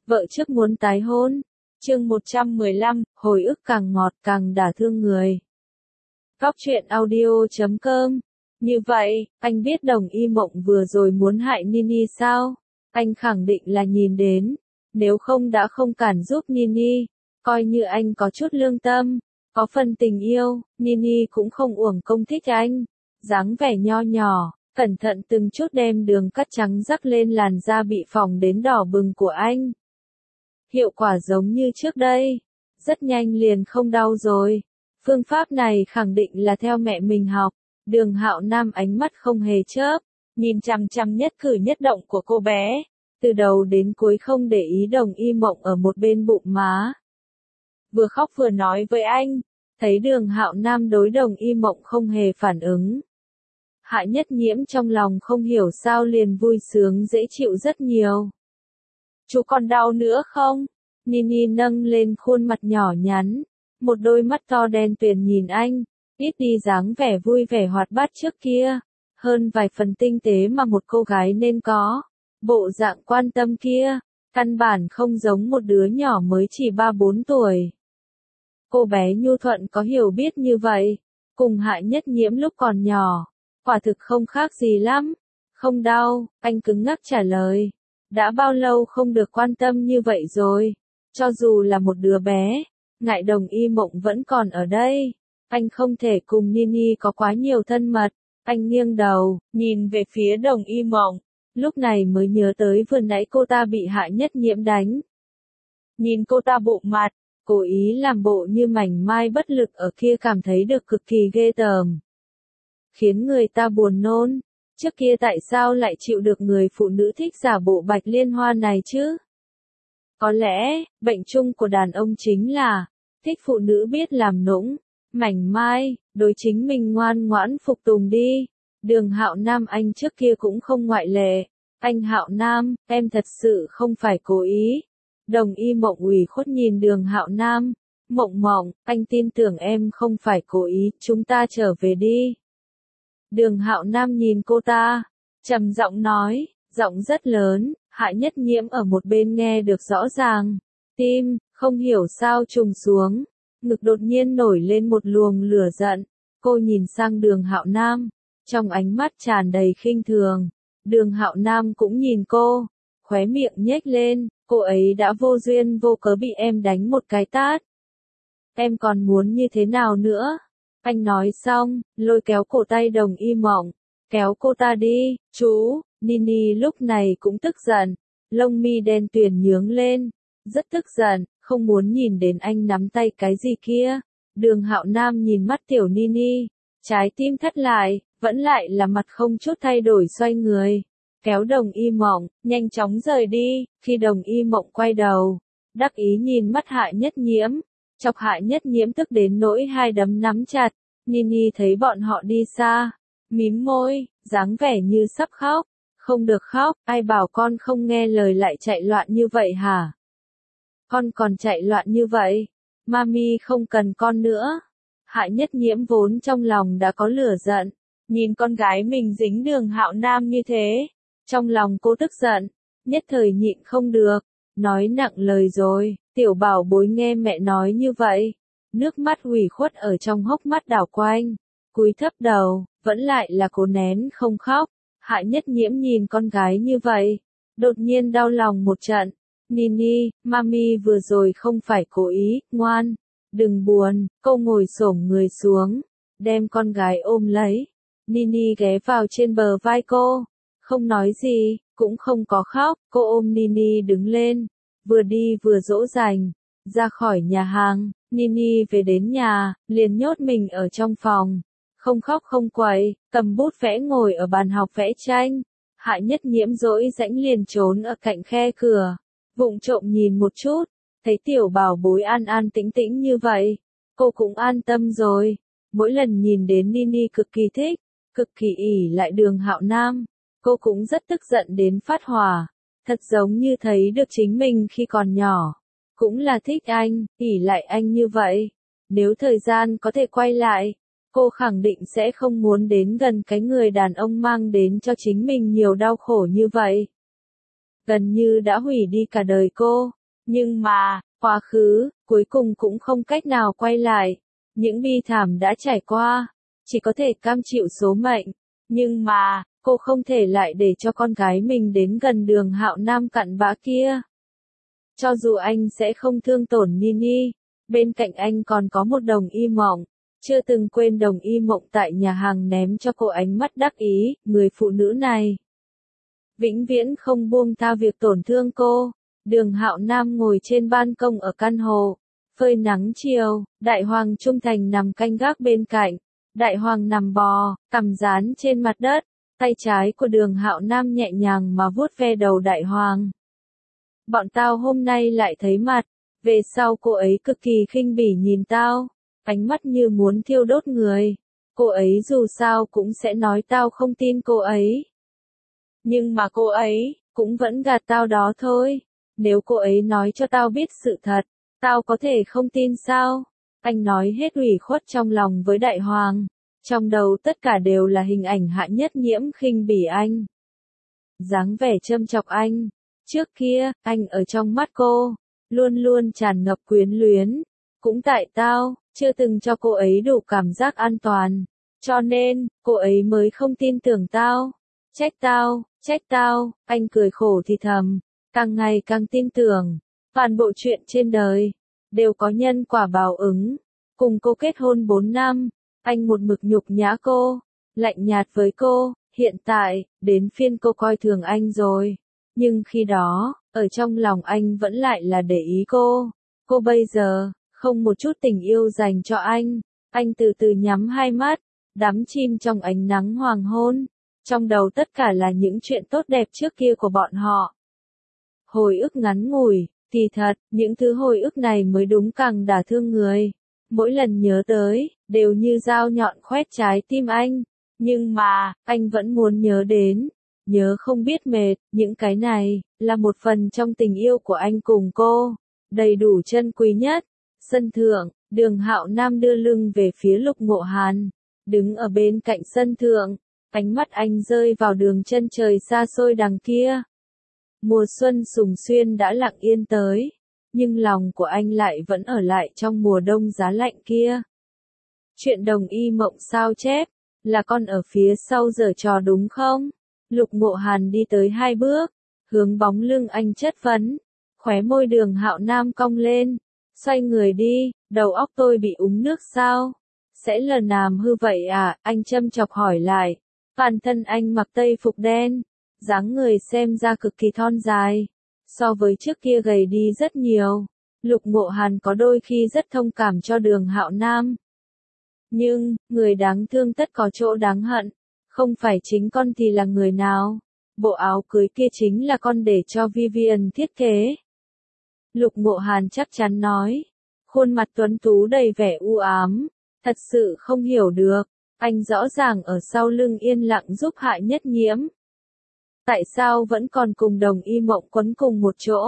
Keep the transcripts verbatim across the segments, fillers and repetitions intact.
Vợ trước muốn tái hôn. Chương một trăm mười lăm, hồi ức càng ngọt càng đả thương người. Góc truyện audio chấm com. Như vậy, anh biết Đồng Y Mộng vừa rồi muốn hại Nini sao? Anh khẳng định là nhìn đến. Nếu không đã không cản giúp Nini. Coi như anh có chút lương tâm. Có phần tình yêu, Nini cũng không uổng công thích anh. Dáng vẻ nho nhỏ, cẩn thận từng chút đem đường cắt trắng rắc lên làn da bị phỏng đến đỏ bừng của anh. Hiệu quả giống như trước đây. Rất nhanh liền không đau rồi. Phương pháp này khẳng định là theo mẹ mình học. Đường Hạo Nam ánh mắt không hề chớp, nhìn chằm chằm nhất cử nhất động của cô bé. Từ đầu đến cuối không để ý Đồng Y Mộng ở một bên bụng má. Vừa khóc vừa nói với anh. Thấy Đường Hạo Nam đối Đồng Y Mộng không hề phản ứng. Hạ Nhất Nhiễm trong lòng không hiểu sao liền vui sướng dễ chịu rất nhiều. Chú còn đau nữa không? Nini nâng lên khuôn mặt nhỏ nhắn. Một đôi mắt to đen tuyền nhìn anh. Ít đi dáng vẻ vui vẻ hoạt bát trước kia. Hơn vài phần tinh tế mà một cô gái nên có. Bộ dạng quan tâm kia. Căn bản không giống một đứa nhỏ mới chỉ ba bốn tuổi. Cô bé nhu thuận có hiểu biết như vậy. Cùng Hạ Nhất Nhiễm lúc còn nhỏ. Quả thực không khác gì lắm. Không đau, anh cứng ngắc trả lời. Đã bao lâu không được quan tâm như vậy rồi. Cho dù là một đứa bé, ngại Đồng Y Mộng vẫn còn ở đây. Anh không thể cùng Nini có quá nhiều thân mật. Anh nghiêng đầu, nhìn về phía Đồng Y Mộng. Lúc này mới nhớ tới vừa nãy cô ta bị Hạ Nhất Nhiễm đánh. Nhìn cô ta bụng mặt, cố ý làm bộ như mảnh mai bất lực ở kia cảm thấy được cực kỳ ghê tởm. Khiến người ta buồn nôn. Trước kia tại sao lại chịu được người phụ nữ thích giả bộ Bạch Liên Hoa này chứ? Có lẽ, bệnh chung của đàn ông chính là, thích phụ nữ biết làm nũng, mảnh mai, đối chính mình ngoan ngoãn phục tùng đi. Đường Hạo Nam anh trước kia cũng không ngoại lệ. Anh Hạo Nam, em thật sự không phải cố ý. Đồng Y Mộng ủy khuất nhìn Đường Hạo Nam. Mộng Mộng, anh tin tưởng em không phải cố ý, chúng ta trở về đi. Đường Hạo Nam nhìn cô ta, trầm giọng nói, giọng rất lớn. Hạ Nhất Nhiễm ở một bên nghe được rõ ràng. Tim, không hiểu sao trùng xuống. Ngực đột nhiên nổi lên một luồng lửa giận. Cô nhìn sang Đường Hạo Nam. Trong ánh mắt tràn đầy khinh thường. Đường Hạo Nam cũng nhìn cô. Khóe miệng nhếch lên. Cô ấy đã vô duyên vô cớ bị em đánh một cái tát. Em còn muốn như thế nào nữa? Anh nói xong, lôi kéo cổ tay Đồng Y Mộng. Kéo cô ta đi, chú. Nini lúc này cũng tức giận. Lông mi đen tuyền nhướng lên. Rất tức giận, không muốn nhìn đến anh nắm tay cái gì kia. Đường Hạo Nam nhìn mắt tiểu Nini. Trái tim thắt lại, vẫn lại là mặt không chút thay đổi xoay người. Kéo Đồng Y Mộng, nhanh chóng rời đi. Khi Đồng Y Mộng quay đầu, đắc ý nhìn mắt Hạ Nhất Nhiễm. Chọc Hạ Nhất Nhiễm tức đến nỗi hai đấm nắm chặt. Nini thấy bọn họ đi xa. Mím môi, dáng vẻ như sắp khóc. Không được khóc, ai bảo con không nghe lời lại chạy loạn như vậy hả? Con còn chạy loạn như vậy. Mami không cần con nữa. Hạ Nhất Nhiễm vốn trong lòng đã có lửa giận. Nhìn con gái mình dính Đường Hạo Nam như thế. Trong lòng cô tức giận. Nhất thời nhịn không được. Nói nặng lời rồi. Tiểu bảo bối nghe mẹ nói như vậy. Nước mắt ủy khuất ở trong hốc mắt đảo quanh. Cúi thấp đầu, vẫn lại là cố nén không khóc. Hạ Nhất Nhiễm nhìn con gái như vậy. Đột nhiên đau lòng một trận. Nini, mami vừa rồi không phải cố ý, ngoan. Đừng buồn, cô ngồi xổm người xuống. Đem con gái ôm lấy. Nini ghé vào trên bờ vai cô. Không nói gì, cũng không có khóc. Cô ôm Nini đứng lên. Vừa đi vừa dỗ dành. Ra khỏi nhà hàng, Nini về đến nhà, liền nhốt mình ở trong phòng. Không khóc không quậy, cầm bút vẽ ngồi ở bàn học vẽ tranh. Hạ Nhất Nhiễm dỗi rãnh liền trốn ở cạnh khe cửa. Vụng trộm nhìn một chút, thấy tiểu bảo bối an an tĩnh tĩnh như vậy. Cô cũng an tâm rồi. Mỗi lần nhìn đến Nini cực kỳ thích, cực kỳ ỉ lại Đường Hạo Nam. Cô cũng rất tức giận đến phát hỏa. Thật giống như thấy được chính mình khi còn nhỏ. Cũng là thích anh, ỉ lại anh như vậy. Nếu thời gian có thể quay lại, cô khẳng định sẽ không muốn đến gần cái người đàn ông mang đến cho chính mình nhiều đau khổ như vậy. gần như đã hủy đi cả đời cô. Nhưng mà, quá khứ, cuối cùng cũng không cách nào quay lại. Những bi thảm đã trải qua, chỉ có thể cam chịu số mệnh. Nhưng mà, cô không thể lại để cho con gái mình đến gần Đường Hạo Nam cặn bã kia. Cho dù anh sẽ không thương tổn Nini, bên cạnh anh còn có một Đồng Y Mộng. Chưa từng quên Đồng Y Mộng tại nhà hàng ném cho cô ánh mắt đắc ý, người phụ nữ này vĩnh viễn không buông tha việc tổn thương cô. Đường Hạo Nam ngồi trên ban công ở căn hộ, phơi nắng chiều, Đại Hoàng trung thành nằm canh gác bên cạnh. Đại Hoàng nằm bò, cằm dán trên mặt đất, tay trái của Đường Hạo Nam nhẹ nhàng mà vuốt ve đầu Đại Hoàng. Bọn tao hôm nay lại thấy mặt, về sau cô ấy cực kỳ khinh bỉ nhìn tao, ánh mắt như muốn thiêu đốt người. Cô ấy dù sao cũng sẽ nói tao không tin cô ấy. Nhưng mà cô ấy, cũng vẫn gạt tao đó thôi. Nếu cô ấy nói cho tao biết sự thật, tao có thể không tin sao? Anh nói hết ủy khuất trong lòng với Đại Hoàng. Trong đầu tất cả đều là hình ảnh Hạ Nhất Nhiễm khinh bỉ anh. Dáng vẻ châm chọc anh. Trước kia, anh ở trong mắt cô, luôn luôn tràn ngập quyến luyến. Cũng tại tao, chưa từng cho cô ấy đủ cảm giác an toàn. Cho nên, cô ấy mới không tin tưởng tao. Trách tao, trách tao, anh cười khổ thì thầm. Càng ngày càng tin tưởng, toàn bộ chuyện trên đời, đều có nhân quả báo ứng. Cùng cô kết hôn bốn năm, anh một mực nhục nhã cô, lạnh nhạt với cô, hiện tại, đến phiên cô coi thường anh rồi. Nhưng khi đó, ở trong lòng anh vẫn lại là để ý cô. Cô bây giờ, không một chút tình yêu dành cho anh. Anh từ từ nhắm hai mắt, đắm chìm trong ánh nắng hoàng hôn. Trong đầu tất cả là những chuyện tốt đẹp trước kia của bọn họ. Hồi ức ngắn ngủi, thì thật, những thứ hồi ức này mới đúng càng đả thương người. Mỗi lần nhớ tới, đều như dao nhọn khoét trái tim anh. Nhưng mà, anh vẫn muốn nhớ đến. Nhớ không biết mệt, những cái này, là một phần trong tình yêu của anh cùng cô. Đầy đủ chân quý nhất. Sân thượng, Đường Hạo Nam đưa lưng về phía Lục Ngộ Hàn. Đứng ở bên cạnh sân thượng, ánh mắt anh rơi vào đường chân trời xa xôi đằng kia. Mùa xuân sùng xuyên đã lặng yên tới, nhưng lòng của anh lại vẫn ở lại trong mùa đông giá lạnh kia. Chuyện Đồng Y Mộng sao chép, là con ở phía sau giở trò đúng không? Lục Ngộ Hàn đi tới hai bước, hướng bóng lưng anh chất vấn, khóe môi Đường Hạo Nam cong lên, xoay người đi, đầu óc tôi bị úng nước sao? Sẽ lờ làm hư vậy à? Anh châm chọc hỏi lại. Toàn thân anh mặc tây phục đen, dáng người xem ra cực kỳ thon dài, so với trước kia gầy đi rất nhiều. Lục Ngộ Hàn có đôi khi rất thông cảm cho Đường Hạo Nam. Nhưng, người đáng thương tất có chỗ đáng hận, không phải chính con thì là người nào? Bộ áo cưới kia chính là con để cho Vivian thiết kế. Lục Ngộ Hàn chắc chắn nói, khuôn mặt tuấn tú đầy vẻ u ám, thật sự không hiểu được, anh rõ ràng ở sau lưng yên lặng giúp Hạ Nhất Nhiễm. Tại sao vẫn còn cùng Đồng Y Mộng quấn cùng một chỗ?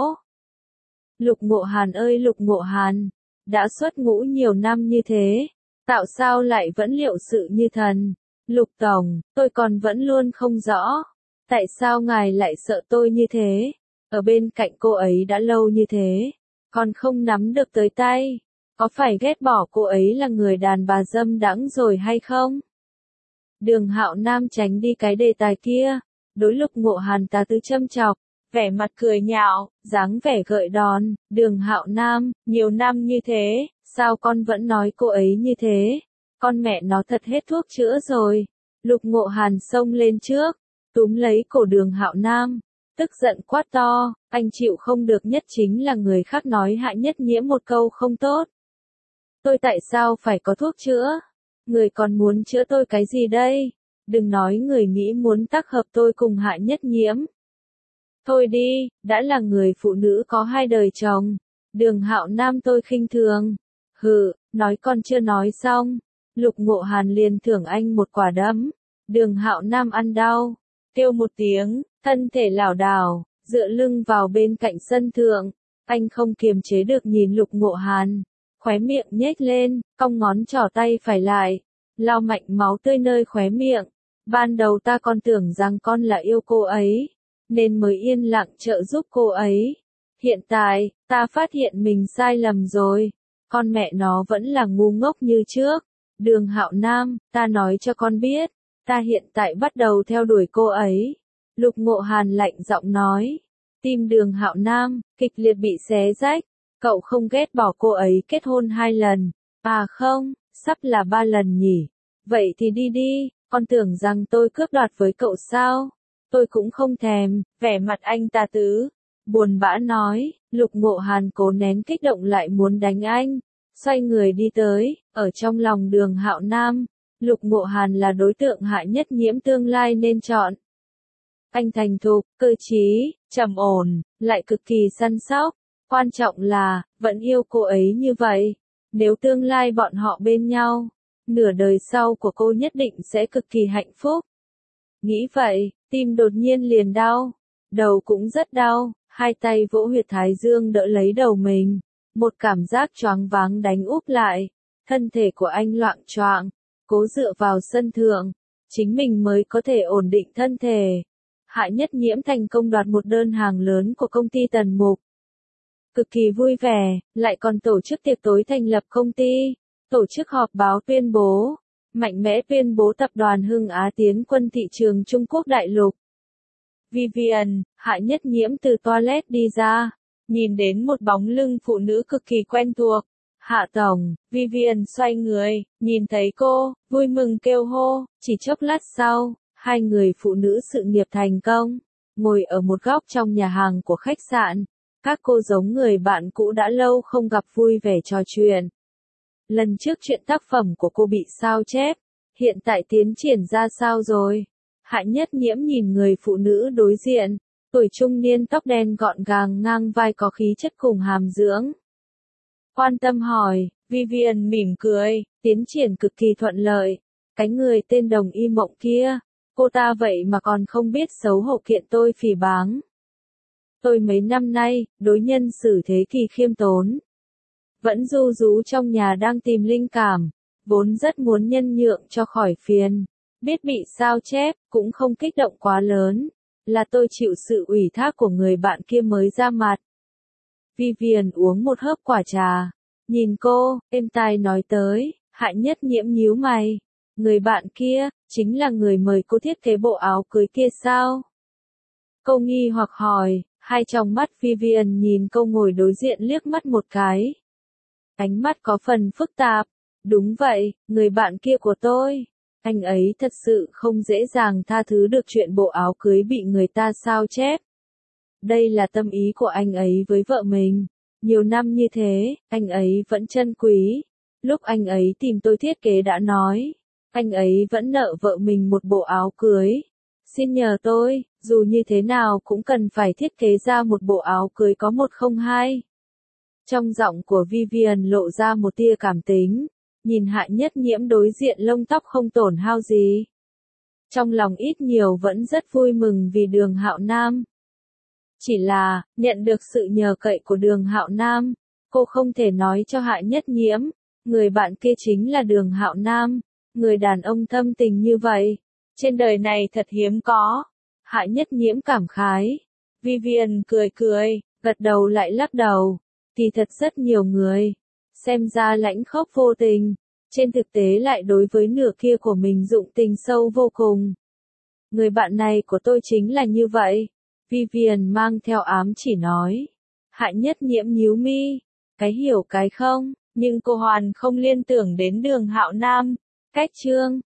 Lục Ngộ Hàn ơi Lục Ngộ Hàn, đã xuất ngũ nhiều năm như thế, tạo sao lại vẫn liệu sự như thần? Lục Tổng, tôi còn vẫn luôn không rõ, tại sao ngài lại sợ tôi như thế? Ở bên cạnh cô ấy đã lâu như thế, còn không nắm được tới tay, có phải ghét bỏ cô ấy là người đàn bà dâm đãng rồi hay không? Đường Hạo Nam tránh đi cái đề tài kia, đối Lục Ngộ Hàn tà tư châm chọc, vẻ mặt cười nhạo, dáng vẻ gợi đòn. Đường Hạo Nam, nhiều năm như thế, sao con vẫn nói cô ấy như thế? Con mẹ nó thật hết thuốc chữa rồi. Lục Ngộ Hàn xông lên trước, túm lấy cổ Đường Hạo Nam, tức giận quát to, anh chịu không được nhất chính là người khác nói Hạ Nhất Nhiễm một câu không tốt. Tôi tại sao phải có thuốc chữa? Người còn muốn chữa tôi cái gì đây? Đừng nói người nghĩ muốn tác hợp tôi cùng Hạ Nhất Nhiễm. Thôi đi, đã là người phụ nữ có hai đời chồng. Đường Hạo Nam tôi khinh thường. Hừ, nói còn chưa nói xong. Lục Ngộ Hàn liền thưởng anh một quả đấm. Đường Hạo Nam ăn đau, kêu một tiếng, thân thể lảo đảo, dựa lưng vào bên cạnh sân thượng. Anh không kiềm chế được nhìn Lục Ngộ Hàn, khóe miệng nhếch lên, cong ngón trỏ tay phải lại, lau mạnh máu tươi nơi khóe miệng. Ban đầu ta còn tưởng rằng con là yêu cô ấy, nên mới yên lặng trợ giúp cô ấy. Hiện tại, ta phát hiện mình sai lầm rồi. Con mẹ nó vẫn là ngu ngốc như trước. Đường Hạo Nam, ta nói cho con biết, ta hiện tại bắt đầu theo đuổi cô ấy. Lục Ngộ Hàn lạnh giọng nói. Tim Đường Hạo Nam, kịch liệt bị xé rách. Cậu không ghét bỏ cô ấy kết hôn hai lần. À không, sắp là ba lần nhỉ. Vậy thì đi đi, con tưởng rằng tôi cướp đoạt với cậu sao? Tôi cũng không thèm, vẻ mặt anh ta tứ. Buồn bã nói, Lục Ngộ Hàn cố nén kích động lại muốn đánh anh. Xoay người đi tới, ở trong lòng Đường Hạo Nam. Lục Ngộ Hàn là đối tượng Hạ Nhất Nhiễm tương lai nên chọn. Anh thành thục, cơ trí, trầm ổn, lại cực kỳ săn sóc. Quan trọng là, vẫn yêu cô ấy như vậy. Nếu tương lai bọn họ bên nhau, nửa đời sau của cô nhất định sẽ cực kỳ hạnh phúc. Nghĩ vậy, tim đột nhiên liền đau, đầu cũng rất đau, hai tay vỗ huyệt thái dương đỡ lấy đầu mình. Một cảm giác choáng váng đánh úp lại, thân thể của anh loạng choạng, cố dựa vào sân thượng, chính mình mới có thể ổn định thân thể. Hạ Nhất Nhiễm thành công đoạt một đơn hàng lớn của công ty Tần Mục. Cực kỳ vui vẻ, lại còn tổ chức tiệc tối thành lập công ty, tổ chức họp báo tuyên bố, mạnh mẽ tuyên bố tập đoàn Hưng Á tiến quân thị trường Trung Quốc đại lục. Vivian, Hạ Nhất Nhiễm từ toilet đi ra, nhìn đến một bóng lưng phụ nữ cực kỳ quen thuộc. Hạ tổng, Vivian xoay người, nhìn thấy cô, vui mừng kêu hô, chỉ chốc lát sau, hai người phụ nữ sự nghiệp thành công, ngồi ở một góc trong nhà hàng của khách sạn. Các cô giống người bạn cũ đã lâu không gặp vui vẻ trò chuyện. Lần trước chuyện tác phẩm của cô bị sao chép, hiện tại tiến triển ra sao rồi? Hạ Nhất Nhiễm nhìn người phụ nữ đối diện, tuổi trung niên tóc đen gọn gàng ngang vai có khí chất cùng hàm dưỡng. Quan tâm hỏi, Vivian mỉm cười, tiến triển cực kỳ thuận lợi. Cái người tên Đồng Y Mộng kia, cô ta vậy mà còn không biết xấu hổ kiện tôi phỉ báng. Tôi mấy năm nay, đối nhân xử thế kỳ khiêm tốn. Vẫn ru rú trong nhà đang tìm linh cảm, vốn rất muốn nhân nhượng cho khỏi phiền. Biết bị sao chép, cũng không kích động quá lớn. Là tôi chịu sự ủy thác của người bạn kia mới ra mặt. Vivian uống một hớp quả trà. Nhìn cô, êm tai nói tới, Hạ Nhất Nhiễm nhíu mày. Người bạn kia, chính là người mời cô thiết kế bộ áo cưới kia sao? Cô nghi hoặc hỏi, hai tròng mắt Vivian nhìn cô ngồi đối diện liếc mắt một cái. Ánh mắt có phần phức tạp. Đúng vậy, người bạn kia của tôi. Anh ấy thật sự không dễ dàng tha thứ được chuyện bộ áo cưới bị người ta sao chép. Đây là tâm ý của anh ấy với vợ mình. Nhiều năm như thế, anh ấy vẫn trân quý. Lúc anh ấy tìm tôi thiết kế đã nói, anh ấy vẫn nợ vợ mình một bộ áo cưới. Xin nhờ tôi, dù như thế nào cũng cần phải thiết kế ra một bộ áo cưới có một không hai. Trong giọng của Vivian lộ ra một tia cảm tính, nhìn Hạ Nhất Nhiễm đối diện lông tóc không tổn hao gì. Trong lòng ít nhiều vẫn rất vui mừng vì Đường Hạo Nam. Chỉ là, nhận được sự nhờ cậy của Đường Hạo Nam, cô không thể nói cho Hạ Nhất Nhiễm, người bạn kia chính là Đường Hạo Nam, người đàn ông thâm tình như vậy. Trên đời này thật hiếm có. Hạ Nhất Nhiễm cảm khái. Vivian cười cười, gật đầu lại lắc đầu. Thì thật rất nhiều người, xem ra lãnh khốc vô tình, trên thực tế lại đối với nửa kia của mình dụng tình sâu vô cùng. Người bạn này của tôi chính là như vậy. Vivian mang theo ám chỉ nói. Hạ Nhất Nhiễm nhíu mi, cái hiểu cái không, nhưng cô hoàn không liên tưởng đến Đường Hạo Nam. Cách chương